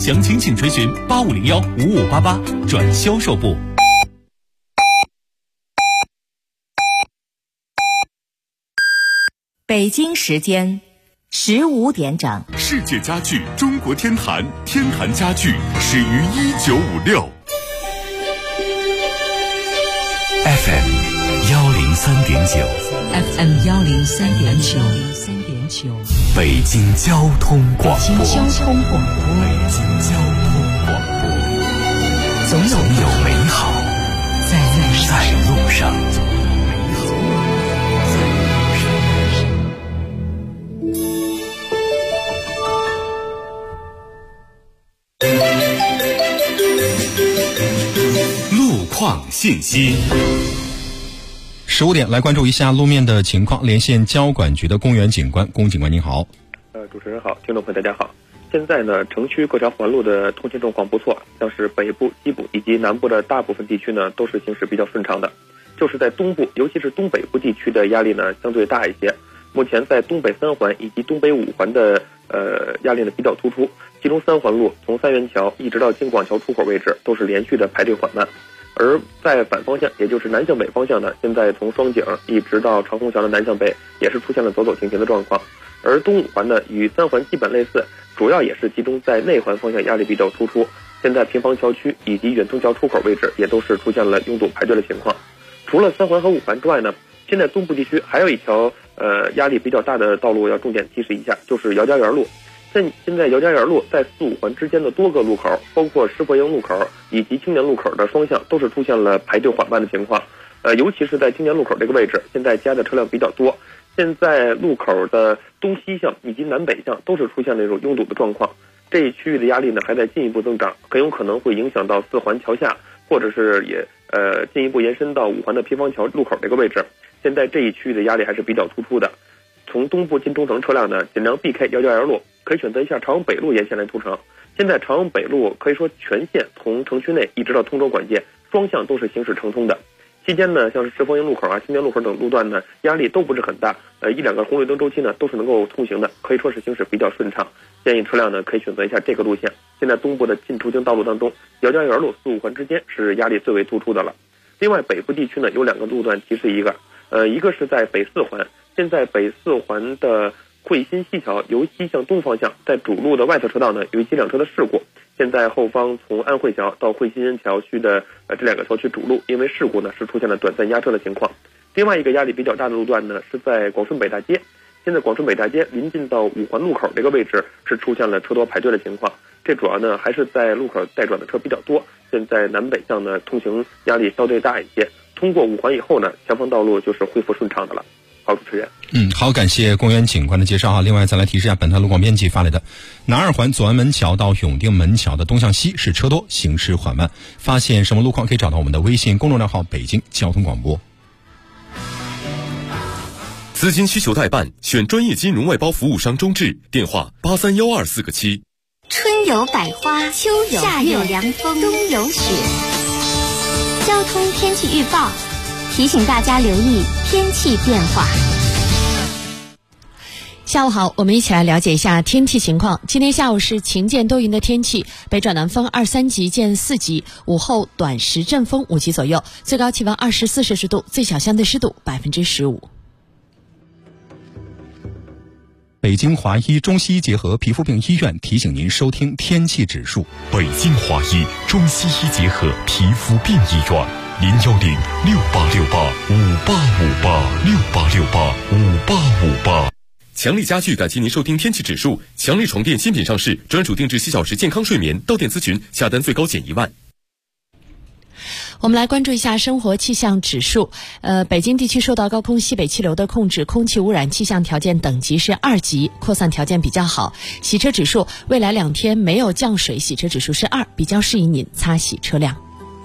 详情请垂询85015588转销售部。 北京时间15点整。 世界家具中国天坛，天坛家具始于1956。 FM 103.9 FM 103.9 北京交通广播。 北京交通广播， 总有美好在路上。 路况信息。 15点来关注一下路面的情况，连线交管局的龚元警官。龚警官您好。 主持人好，听众朋友大家好。现在呢，城区各条环路的通行状况不错，像是北部、西部以及南部的大部分地区呢，都是行驶比较顺畅的。就是在东部，尤其是东北部地区的压力呢相对大一些。目前在东北3环以及东北5环的压力呢比较突出，其中3环路从三元桥一直到京广桥出口位置都是连续的排队缓慢。而在反方向，也就是南向北方向呢，现在从双井一直到长虹桥的南向北也是出现了走走停停的状况。而东5环呢与3环基本类似，主要也是集中在内环方向压力比较突出。现在平房桥区以及远通桥出口位置也都是出现了拥堵排队的情况。除了3环和5环之外呢，现在东部地区还有一条压力比较大的道路要重点提示一下，就是姚家园路。现在姚家园路在4、5环之间的多个路口，包括施佛营路口以及青年路口的双向都是出现了排队缓慢的情况。尤其是在青年路口这个位置，现在加的车辆比较多。现在路口的东西向以及南北向都是出现了一种拥堵的状况。这一区域的压力呢还在进一步增长，很有可能会影响到4环桥下，或者是也进一步延伸到5环的平房桥路口这个位置。现在这一区域的压力还是比较突出的。从东部进中城车辆呢，尽量避开姚家园路，可以选择一下朝阳北路沿线来途城。现在朝阳北路可以说全线从城区内一直到通州管界，双向都是行驶畅通的。期间呢，像是施佛营路口啊、青年路口等路段呢，压力都不是很大，1、2个红绿灯周期呢都是能够通行的，可以说是行驶比较顺畅。建议车辆呢可以选择一下这个路线。现在东部的进出京道路当中，姚家园路4、5环之间是压力最为突出的了。另外北部地区呢有2个路段提示一个是在北4环。现在北4环的汇新西桥由西向东方向，在主路的外侧车道呢有一起2车的事故。现在后方从安慧桥到汇新桥区的这2个桥区主路，因为事故呢是出现了短暂压车的情况。另外一个压力比较大的路段呢是在广顺北大街。现在广顺北大街临近到5环路口这个位置是出现了车多排队的情况。这主要呢还是在路口带转的车比较多，现在南北向呢通行压力相对大一些。通过5环以后呢，前方道路就是恢复顺畅的了。好，主持人。 好，感谢龚元警官的介绍哈。另外再来提示一下本台路况编辑发来的，南2环左安门桥到永定门桥的东向西是车多，行驶缓慢。发现什么路况可以找到我们的微信公众账号北京交通广播。 资金需求代办，选专业金融外包服务商中智，电话831247个7。 春有百花，秋有夏有凉风，冬有雪。交通天气预报提醒大家留意天气变化。 下午好，我们一起来了解一下天气情况。今天下午是晴间多云的天气，北转南风2、3级见4级，午后短时阵风5级左右，最高气温24摄氏度，最小相对湿度15%。 北京华医中西医结合皮肤病医院提醒您收听天气指数。 北京华医中西医结合皮肤病医院，010-6868-5858，6868-5858。强力家具感谢您收听天气指数。强力床垫新品上市，专属定制7小时健康睡眠，到店咨询，下单最高减1万。 我们来关注一下生活气象指数。北京地区受到高空西北气流的控制，空气污染气象条件等级是2级，扩散条件比较好。洗车指数未来2天没有降水，洗车指数是2，比较适宜您擦洗车辆。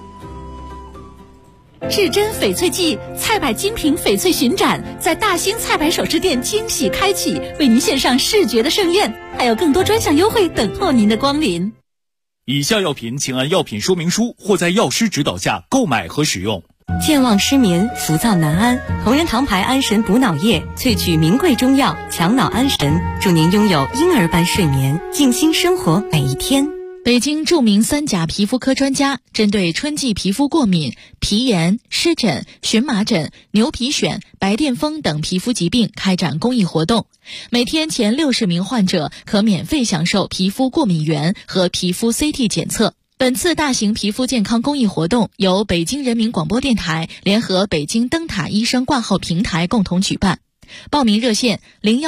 至臻翡翠季菜百精品翡翠巡展在大兴菜百首饰店惊喜开启，为您献上视觉的盛宴，还有更多专项优惠等候您的光临。 以下药品请按药品说明书或在药师指导下购买和使用。 健忘失眠、浮躁难安，同仁堂牌安神补脑液萃取名贵中药强脑安神，祝您拥有婴儿般睡眠，静心生活每一天。 北京著名3甲皮肤科专家针对春季皮肤过敏、皮炎、湿疹、荨麻疹、牛皮癣、白癜风等皮肤疾病开展公益活动，每天前60名患者可免费享受皮肤过敏原和皮肤 CT 检测。本次大型皮肤健康公益活动由北京人民广播电台联合北京灯塔医生挂号平台共同举办。报名热线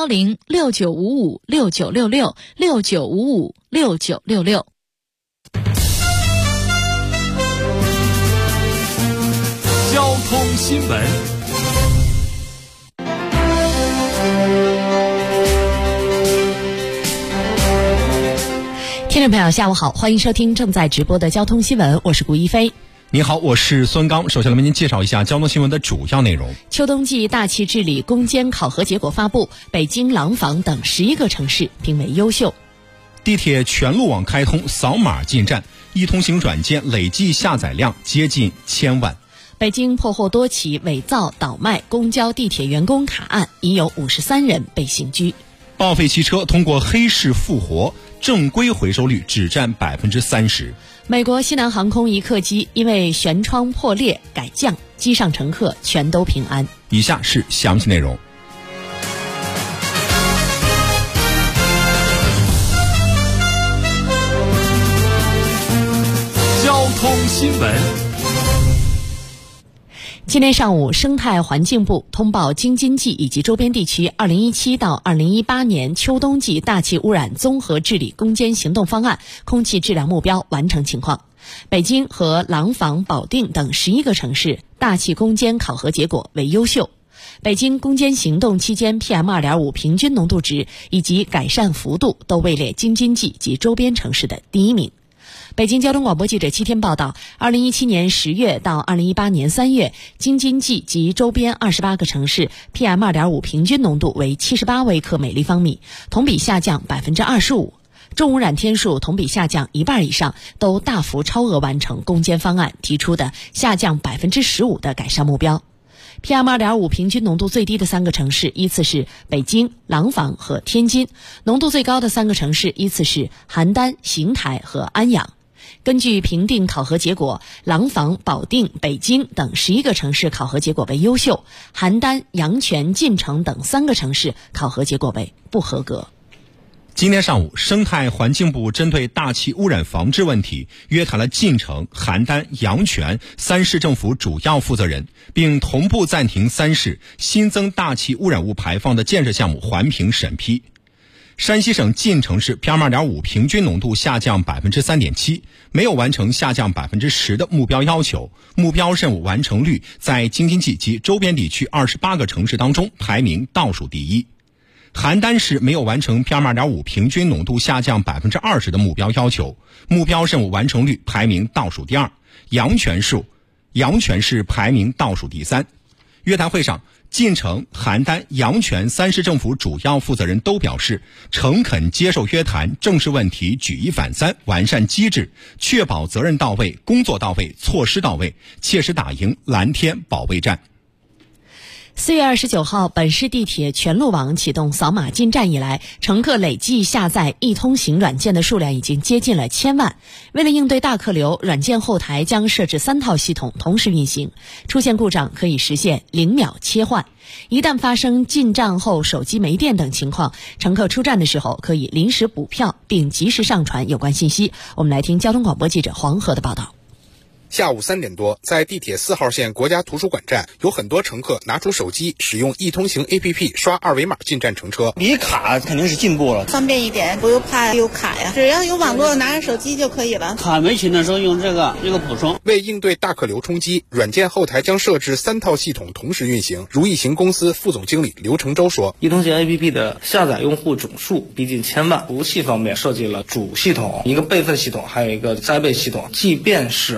01069556966 69556966。 交通新闻。 听众朋友下午好，欢迎收听正在直播的交通新闻，我是顾一飞。 你好，我是孙刚。首先来为您介绍一下交通新闻的主要内容。 秋冬季大气治理攻坚考核结果发布，北京、廊坊等11个城市评为优秀。 地铁全路网开通，扫码进站，易通行软件累计下载量接近1000万。 北京破获多起伪造倒卖公交地铁员工卡案，已有53人被刑拘。 报废汽车通过黑市复活，正规回收率只占30%。 美国西南航空一客机因为舷窗破裂改降，机上乘客全都平安。 以下是详细内容。 交通新闻。 今天上午，生态环境部通报京津冀以及周边地区2017到2018年秋冬季大气污染综合治理攻坚行动方案空气质量目标完成情况。北京和廊坊、保定等11个城市大气攻坚考核结果为优秀。北京攻坚行动期间 PM2.5 平均浓度值以及改善幅度都位列京津冀及周边城市的第1名。北京交通广播记者7天报道，2017年10月到2018年3月，京津冀及周边28个城市 PM2.5 平均浓度为78微克每立方米，同比下降25%。重污染天数同比下降1半以上，都大幅超额完成攻坚方案提出的下降15%的改善目标。PM2.5 平均浓度最低的3个城市依次是北京、廊坊和天津，浓度最高的3个城市依次是邯郸、邢台和安阳。根据评定考核结果，廊坊、保定、北京等11个城市考核结果为优秀，邯郸、阳泉、晋城等3个城市考核结果为不合格。 今天上午，生态环境部针对大气污染防治问题约谈了晋城、邯郸、阳泉3市政府主要负责人，并同步暂停3市新增大气污染物排放的建设项目环评审批。山西省晋城市 PM2.5 平均浓度下降3.7%，没有完成下降10%的目标要求，目标任务完成率在京津冀及周边地区28个城市当中排名倒数第1。邯郸市没有完成 PM2.5 平均浓度下降20%的目标要求，目标任务完成率排名倒数第2。阳泉市排名倒数第3。约谈会上，晋城、邯郸、阳泉3市政府主要负责人都表示，诚恳接受约谈，正视问题，举一反三，完善机制，确保责任到位、工作到位、措施到位，切实打赢蓝天保卫战。 4月29号，本市地铁全路网启动扫码进站以来，乘客累计下载易通行软件的数量已经接近了1000万。为了应对大客流，软件后台将设置3套系统同时运行，出现故障可以实现0秒切换。一旦发生进站后手机没电等情况，乘客出站的时候可以临时补票，并及时上传有关信息。我们来听交通广播记者黄河的报道。 下午3点多，在地铁4号线国家图书馆站，有很多乘客拿出手机，使用易通行 APP 刷2维码进站乘车。 离卡肯定是进步了， 方便一点，不用怕有卡呀，只要有网络，拿着手机就可以了。 卡没勤的时候用这个补充。 为应对大客流冲击，软件后台将设置3套系统同时运行。如易行公司副总经理刘成洲说， 易通行 APP 的下载用户总数逼近1000万，服务器方面设计了主系统、一个备份系统，还有一个灾备系统。即便是主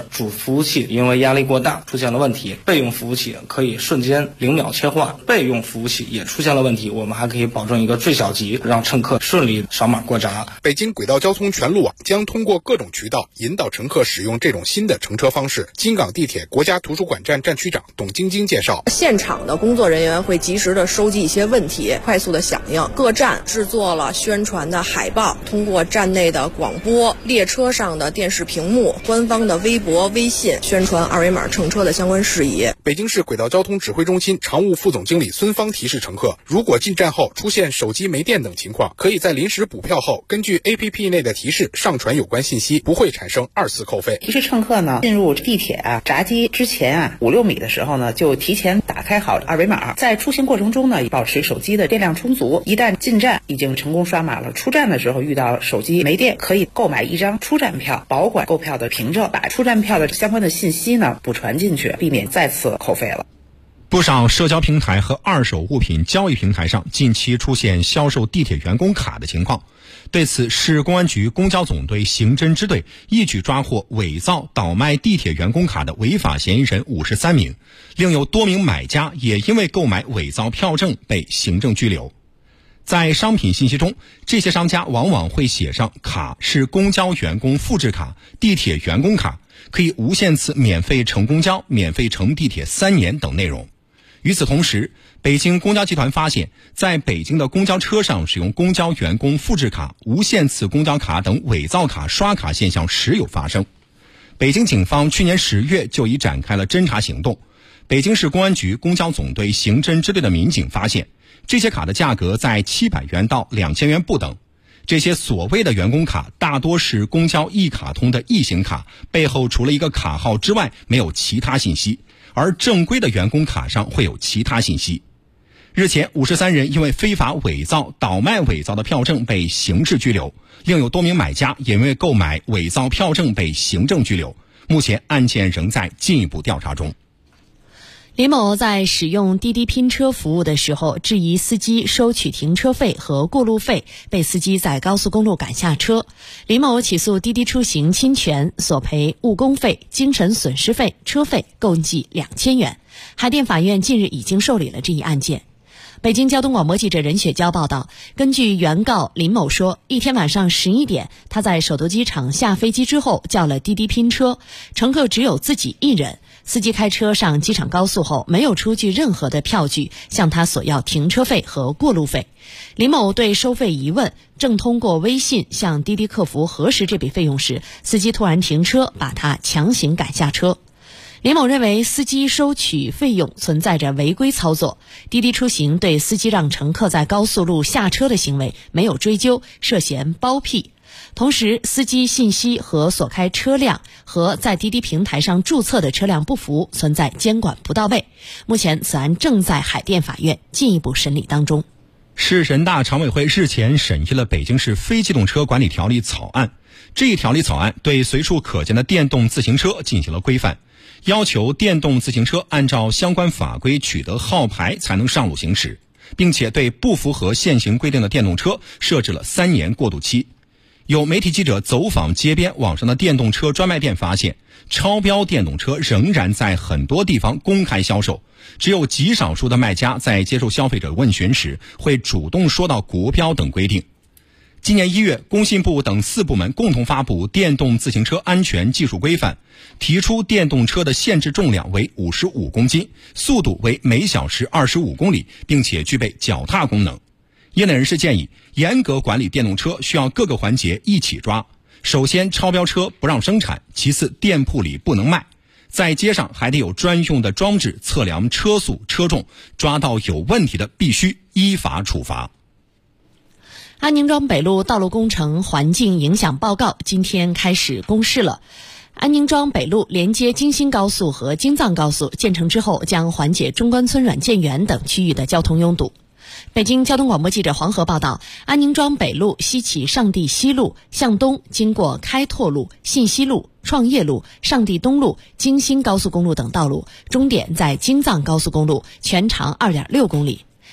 服务器因为压力过大出现了问题，备用服务器可以瞬间0秒切换，备用服务器也出现了问题，我们还可以保证一个最小级，让乘客顺利扫码过闸。 北京轨道交通全路网将通过各种渠道引导乘客使用这种新的乘车方式。京港地铁国家图书馆站站区长董晶晶介绍， 现场的工作人员会及时的收集一些问题，快速的响应。各站制作了宣传的海报，通过站内的广播、列车上的电视屏幕、官方的微博、微信宣传二维码乘车的相关事宜。 北京市轨道交通指挥中心常务副总经理孙芳提示乘客，如果进站后出现手机没电等情况，可以在临时补票后根据 APP 内的提示上传有关信息，不会产生2次扣费。 提示乘客呢，进入地铁闸机之前5-6米的时候呢，就提前打开好二维码，在出行过程中呢，保持手机的电量充足。一旦进站已经成功刷码了，出站的时候遇到手机没电，可以购买一张出站票，保管购票的凭证，把出站票的相关的信息呢补传进去，避免再次扣费了。 不少社交平台和二手物品交易平台上近期出现销售地铁员工卡的情况。对此，市公安局公交总队刑侦支队一举抓获伪造倒卖地铁员工卡的违法嫌疑人53名，另有多名买家也因为购买伪造票证被行政拘留。在商品信息中，这些商家往往会写上卡是公交员工复制卡、地铁员工卡，可以无限次免费乘公交、免费乘地铁3年等内容。与此同时，北京公交集团发现，在北京的公交车上使用公交员工复制卡、无限次公交卡等伪造卡刷卡现象时有发生。北京警方去年10月就已展开了侦查行动。北京市公安局公交总队刑侦支队的民警发现，这些卡的价格在700元到2000元不等。这些所谓的员工卡大多是公交一卡通的异形卡，背后除了一个卡号之外没有其他信息，而正规的员工卡上会有其他信息。日前53人因为非法伪造、倒卖伪造的票证被刑事拘留，另有多名买家也因为购买伪造票证被行政拘留。目前案件仍在进一步调查中。 李某在使用滴滴拼车服务的时候，质疑司机收取停车费和过路费，被司机在高速公路赶下车。李某起诉滴滴出行侵权，索赔误工费、精神损失费、车费共计2000元。海淀法院近日已经受理了这一案件。北京交通广播记者任雪娇报道，根据原告林某说，一天晚上11点，他在首都机场下飞机之后叫了滴滴拼车，乘客只有自己一人。司机开车上机场高速后，没有出具任何的票据，向他索要停车费和过路费。林某对收费疑问，正通过微信向滴滴客服核实这笔费用时，司机突然停车，把他强行赶下车。林某认为司机收取费用存在着违规操作，滴滴出行对司机让乘客在高速路下车的行为没有追究，涉嫌包庇。同时，司机信息和所开车辆和在滴滴平台上注册的车辆不符，存在监管不到位。目前此案正在海淀法院进一步审理当中。 市人大常委会日前审议了北京市非机动车管理条例草案。这一条例草案对随处可见的电动自行车进行了规范，要求电动自行车按照相关法规取得号牌才能上路行驶，并且对不符合现行规定的电动车设置了3年过渡期。有媒体记者走访街边网上的电动车专卖店，发现超标电动车仍然在很多地方公开销售，只有极少数的卖家在接受消费者问询时会主动说到国标等规定。今年1月，工信部等4部门共同发布《电动自行车安全技术规范》，提出电动车的限制重量为55公斤，速度为每小时25公里，并且具备脚踏功能。业内人士建议，严格管理电动车需要各个环节一起抓。首先，超标车不让生产；其次，店铺里不能卖；在街上还得有专用的装置测量车速、车重，抓到有问题的必须依法处罚。 安宁庄北路道路工程环境影响报告今天开始公示了。安宁庄北路连接京新高速和京藏高速建成之后，将缓解中关村软件园等区域的交通拥堵。北京交通广播记者黄河报道，安宁庄北路西起上地西路向东，经过开拓路、信息路、创业路、上地东路、京新高速公路等道路，终点在京藏高速公路，全长2.6公里。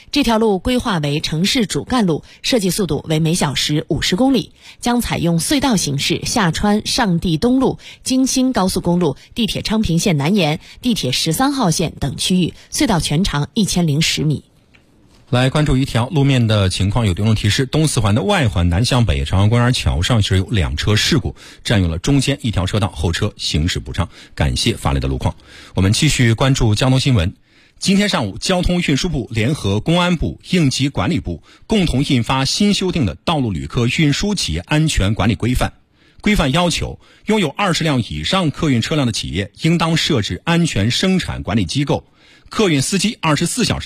这条路规划为城市主干路，设计速度为每小时50公里，将采用隧道形式下穿上地东路、京新高速公路、地铁昌平线南延、地铁13号线等区域，隧道全长1010米。 来关注一条路面的情况，有电路提示：东四环的外环南向北，朝阳公园桥上是有2车事故，占用了中间一条车道，后车行驶不畅。感谢发来的路况。我们继续关注交通新闻。今天上午，交通运输部联合公安部、应急管理部共同印发新修订的《道路旅客运输企业安全管理规范》。规范要求，拥有20辆以上客运车辆的企业，应当设置安全生产管理机构，客运司机24小时